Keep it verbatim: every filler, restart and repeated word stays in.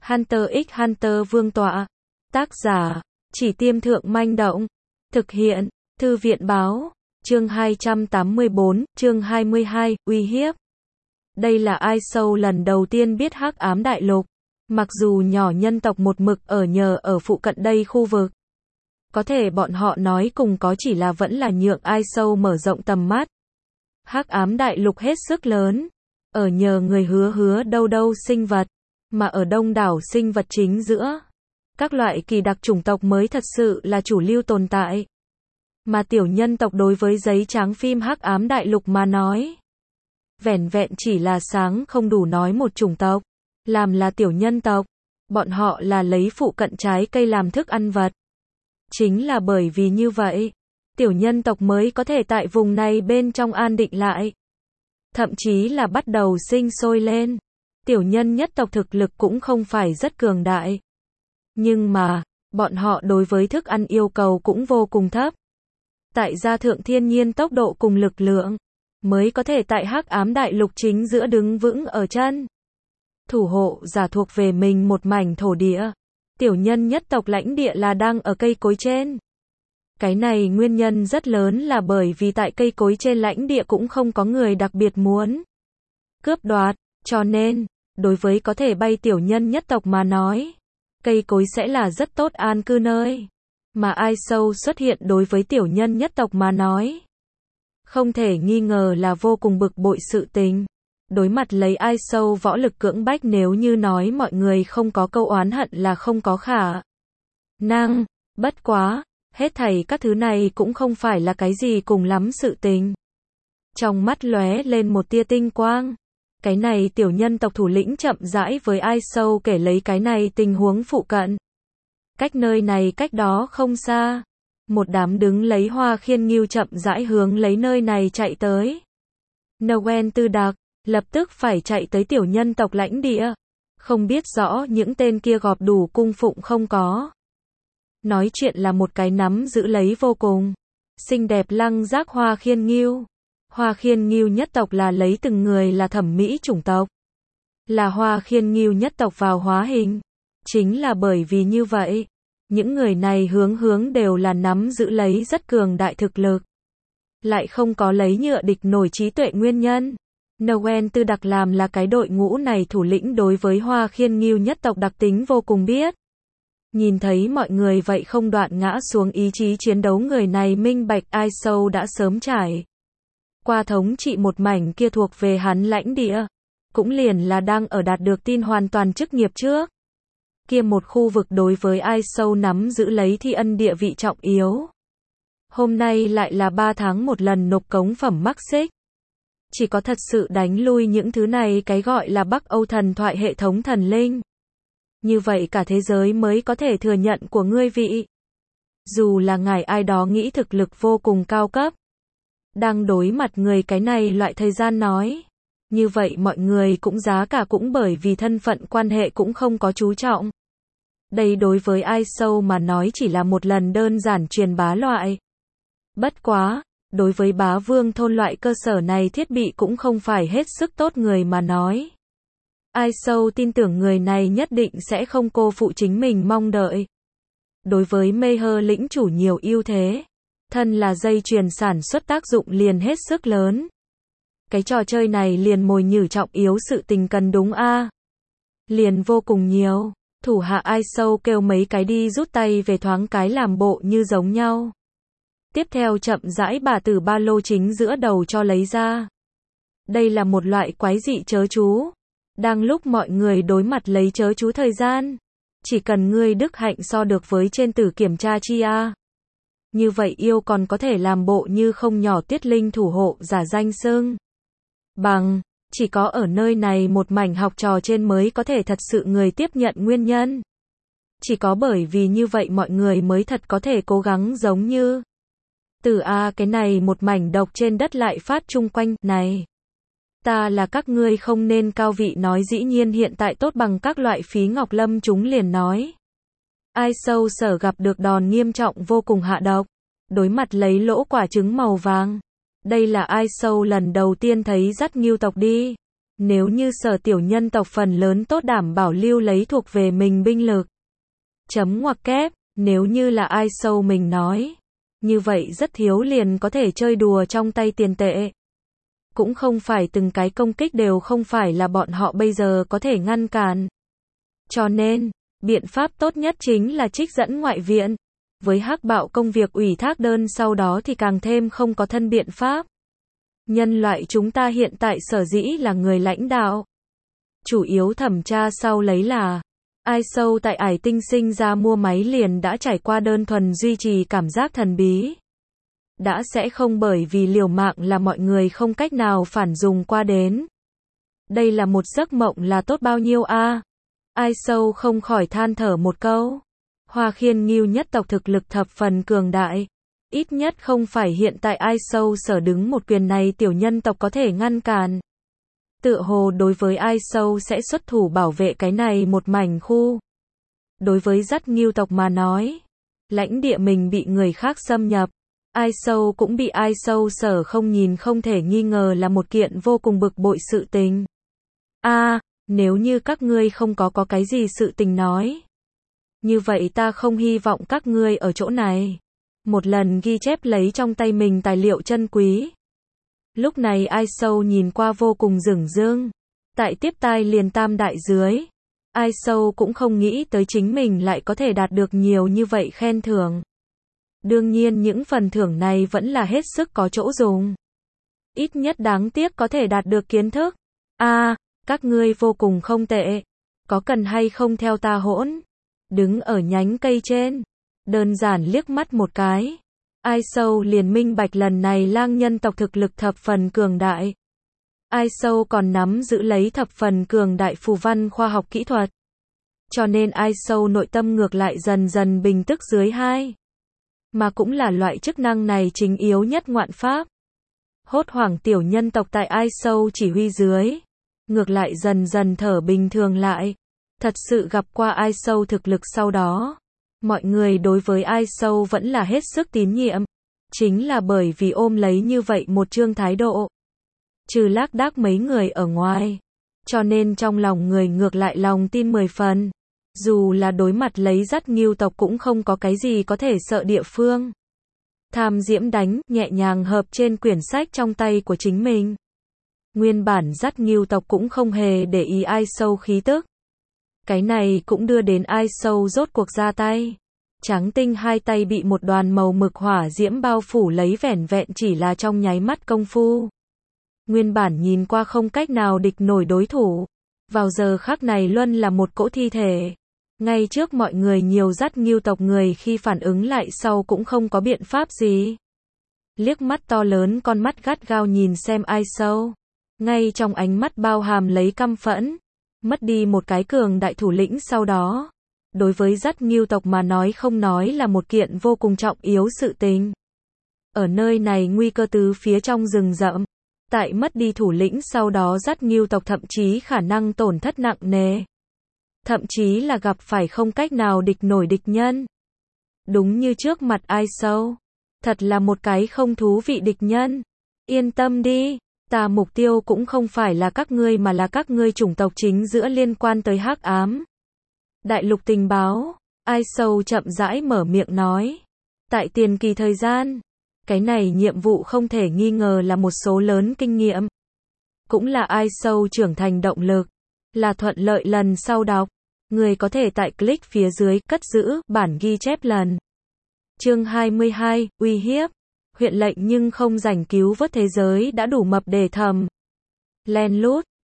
Hunter x Hunter Vương tọa. Tác giả, Chỉ Tiêm Thượng Manh Động. Thực hiện, Thư viện Báo. Chương hai trăm tám mươi bốn, chương hai mươi hai, uy hiếp. Đây là ai sâu lần đầu tiên biết Hắc Ám Đại Lục. Mặc dù nhỏ nhân tộc một mực ở nhờ ở phụ cận đây khu vực. Có thể bọn họ nói cùng có chỉ là vẫn là nhượng ai sâu mở rộng tầm mắt. Hắc Ám Đại Lục hết sức lớn. Ở nhờ người hứa hứa đâu đâu sinh vật. Mà ở đông đảo sinh vật chính giữa. Các loại kỳ đặc chủng tộc mới thật sự là chủ lưu tồn tại. Mà tiểu nhân tộc đối với giấy trắng phim Hắc Ám Đại Lục mà nói. Vẻn vẹn chỉ là sáng không đủ nói một chủng tộc. Làm là tiểu nhân tộc. Bọn họ là lấy phụ cận trái cây làm thức ăn vật. Chính là bởi vì như vậy. Tiểu nhân tộc mới có thể tại vùng này bên trong an định lại. Thậm chí là bắt đầu sinh sôi lên. Tiểu nhân nhất tộc thực lực cũng không phải rất cường đại. Nhưng mà, bọn họ đối với thức ăn yêu cầu cũng vô cùng thấp. Tại gia thượng thiên nhiên tốc độ cùng lực lượng, mới có thể tại Hắc Ám Đại Lục chính giữa đứng vững ở chân. Thủ hộ giả thuộc về mình một mảnh thổ địa. Tiểu nhân nhất tộc lãnh địa là đang ở cây cối trên. Cái này nguyên nhân rất lớn là bởi vì tại cây cối trên lãnh địa cũng không có người đặc biệt muốn cướp đoạt, cho nên, đối với có thể bay tiểu nhân nhất tộc mà nói, cây cối sẽ là rất tốt an cư nơi. Mà ai sâu xuất hiện đối với tiểu nhân nhất tộc mà nói, không thể nghi ngờ là vô cùng bực bội sự tình. Đối mặt lấy ai sâu võ lực cưỡng bách, nếu như nói mọi người không có câu oán hận là không có khả năng. Bất quá, hết thảy các thứ này cũng không phải là cái gì cùng lắm sự tình. Trong mắt lóe lên một tia tinh quang. Cái này tiểu nhân tộc thủ lĩnh chậm rãi với ai sâu kể lấy cái này tình huống phụ cận. Cách nơi này cách đó không xa. Một đám đứng lấy Hoa Khiên Ngưu chậm rãi hướng lấy nơi này chạy tới. Noel Tư Đặc lập tức phải chạy tới tiểu nhân tộc lãnh địa. Không biết rõ những tên kia gọp đủ cung phụng không có. Nói chuyện là một cái nắm giữ lấy vô cùng xinh đẹp lăng giác Hoa Khiên Ngưu. Hoa Khiên Ngưu nhất tộc là lấy từng người là thẩm mỹ chủng tộc. Là Hoa Khiên Ngưu nhất tộc vào hóa hình. Chính là bởi vì như vậy, những người này hướng hướng đều là nắm giữ lấy rất cường đại thực lực. Lại không có lấy nhựa địch nổi trí tuệ nguyên nhân. Noel Tư Đặc làm là cái đội ngũ này thủ lĩnh đối với Hoa Khiên Ngưu nhất tộc đặc tính vô cùng biết. Nhìn thấy mọi người vậy không đoạn ngã xuống ý chí chiến đấu, người này minh bạch ai sâu đã sớm trải qua thống trị một mảnh kia thuộc về hắn lãnh địa. Cũng liền là đang ở đạt được tin hoàn toàn chức nghiệp trước. Kia một khu vực đối với ai sâu nắm giữ lấy thi ân địa vị trọng yếu. Hôm nay lại là ba tháng một lần nộp cống phẩm mắc xích. Chỉ có thật sự đánh lui những thứ này cái gọi là Bắc Âu thần thoại hệ thống thần linh. Như vậy cả thế giới mới có thể thừa nhận của ngươi vị. Dù là ngài ai đó nghĩ thực lực vô cùng cao cấp. Đang đối mặt người cái này loại thời gian nói. Như vậy mọi người cũng giá cả cũng bởi vì thân phận quan hệ cũng không có chú trọng. Đây đối với ai sâu mà nói chỉ là một lần đơn giản truyền bá loại. Bất quá, đối với bá vương thôn loại cơ sở này thiết bị cũng không phải hết sức tốt người mà nói. Ai sâu tin tưởng người này nhất định sẽ không cô phụ chính mình mong đợi. Đối với mê hơ lĩnh chủ nhiều ưu thế. Thân là dây chuyền sản xuất tác dụng liền hết sức lớn. Cái trò chơi này liền mồi nhử trọng yếu sự tình cần đúng a à. Liền vô cùng nhiều. Thủ hạ ai sâu kêu mấy cái đi rút tay về thoáng cái làm bộ như giống nhau. Tiếp theo chậm rãi bà từ ba lô chính giữa đầu cho lấy ra. Đây là một loại quái dị chớ chú. Đang lúc mọi người đối mặt lấy chớ chú thời gian. Chỉ cần ngươi đức hạnh so được với trên tử kiểm tra chi a. Như vậy yêu còn có thể làm bộ như không nhỏ tiết linh thủ hộ giả danh xưng. Bằng, chỉ có ở nơi này một mảnh học trò trên mới có thể thật sự người tiếp nhận nguyên nhân. Chỉ có bởi vì như vậy mọi người mới thật có thể cố gắng giống như. Từ a cái này một mảnh độc trên đất lại phát chung quanh, này. Ta là các ngươi không nên cao vị nói dĩ nhiên hiện tại tốt bằng các loại phí ngọc lâm chúng liền nói. Ai sâu sở gặp được đòn nghiêm trọng vô cùng hạ độc. Đối mặt lấy lỗ quả trứng màu vàng. Đây là ai sâu lần đầu tiên thấy dắt ngưu tộc đi. Nếu như Sở tiểu nhân tộc phần lớn tốt đảm bảo lưu lấy thuộc về mình binh lực. Chấm ngoặc kép, nếu như là ai sâu mình nói. Như vậy rất thiếu liền có thể chơi đùa trong tay tiền tệ. Cũng không phải từng cái công kích đều không phải là bọn họ bây giờ có thể ngăn cản. Cho nên, biện pháp tốt nhất chính là trích dẫn ngoại viện. Với Hắc Bạo công việc ủy thác đơn sau đó thì càng thêm không có thân biện pháp. Nhân loại chúng ta hiện tại sở dĩ là người lãnh đạo. Chủ yếu thẩm tra sau lấy là ai sâu tại ải tinh sinh ra mua máy liền đã trải qua đơn thuần duy trì cảm giác thần bí. Đã sẽ không bởi vì liều mạng là mọi người không cách nào phản dùng qua đến. Đây là một giấc mộng là tốt bao nhiêu a? Ai sâu không khỏi than thở một câu. Hoa Khiên Ngưu nhất tộc thực lực thập phần cường đại. Ít nhất không phải hiện tại ai sâu sở đứng một quyền này tiểu nhân tộc có thể ngăn cản. Tựa hồ đối với ai sâu sẽ xuất thủ bảo vệ cái này một mảnh khu. Đối với dắt Ngưu tộc mà nói, lãnh địa mình bị người khác xâm nhập, ai sâu cũng bị ai sâu sở không nhìn không thể nghi ngờ là một kiện vô cùng bực bội sự tình. A, à, nếu như các ngươi không có có cái gì sự tình nói, như vậy ta không hy vọng các ngươi ở chỗ này. Một lần ghi chép lấy trong tay mình tài liệu chân quý. Lúc này ai sâu nhìn qua vô cùng rừng rưng. Tại tiếp tai liền tam đại dưới. Ai sâu cũng không nghĩ tới chính mình lại có thể đạt được nhiều như vậy khen thưởng. Đương nhiên những phần thưởng này vẫn là hết sức có chỗ dùng. Ít nhất đáng tiếc có thể đạt được kiến thức. A, à, các ngươi vô cùng không tệ. Có cần hay không theo ta hỗn? Đứng ở nhánh cây trên. Đơn giản liếc mắt một cái. Ai sâu liền minh bạch lần này lang nhân tộc thực lực thập phần cường đại. Ai sâu còn nắm giữ lấy thập phần cường đại phù văn khoa học kỹ thuật. Cho nên ai sâu nội tâm ngược lại dần dần bình tức dưới hai. Mà cũng là loại chức năng này chính yếu nhất ngoạn pháp. Hốt hoảng tiểu nhân tộc tại ai sâu chỉ huy dưới. Ngược lại dần dần thở bình thường lại. Thật sự gặp qua ai sâu thực lực sau đó. Mọi người đối với ai sâu vẫn là hết sức tín nhiệm. Chính là bởi vì ôm lấy như vậy một chương thái độ. Trừ lác đác mấy người ở ngoài. Cho nên trong lòng người ngược lại lòng tin mười phần. Dù là đối mặt lấy dắt Ngưu tộc cũng không có cái gì có thể sợ địa phương. Tham diễm đánh, nhẹ nhàng hợp trên quyển sách trong tay của chính mình. Nguyên bản dắt Ngưu tộc cũng không hề để ý ai sâu khí tức. Cái này cũng đưa đến ai sâu rốt cuộc ra tay. Trắng tinh hai tay bị một đoàn màu mực hỏa diễm bao phủ lấy vẻn vẹn chỉ là trong nháy mắt công phu. Nguyên bản nhìn qua không cách nào địch nổi đối thủ. Vào giờ khắc này luân là một cỗ thi thể. Ngay trước mọi người nhiều dắt Ngưu tộc người khi phản ứng lại sau cũng không có biện pháp gì. Liếc mắt to lớn con mắt gắt gao nhìn xem ai sâu. Ngay trong ánh mắt bao hàm lấy căm phẫn. Mất đi một cái cường đại thủ lĩnh sau đó. Đối với dắt Ngưu tộc mà nói không nói là một kiện vô cùng trọng yếu sự tình. Ở nơi này nguy cơ từ phía trong rừng rậm. Tại mất đi thủ lĩnh sau đó dắt Ngưu tộc thậm chí khả năng tổn thất nặng nề. Thậm chí là gặp phải không cách nào địch nổi địch nhân. Đúng như trước mặt ai sâu. Thật là một cái không thú vị địch nhân. Yên tâm đi. Ta mục tiêu cũng không phải là các ngươi mà là các ngươi chủng tộc chính giữa liên quan tới hắc ám. Đại lục tình báo. Ai sâu chậm rãi mở miệng nói. Tại tiền kỳ thời gian. Cái này nhiệm vụ không thể nghi ngờ là một số lớn kinh nghiệm. Cũng là ai sâu trưởng thành động lực. Là thuận lợi lần sau đọc. Người có thể tại click phía dưới cất giữ bản ghi chép lần. Chương hai mươi hai, uy hiếp. Huyện lệnh nhưng không rảnh cứu vớt thế giới đã đủ mập để thầm. Len lút,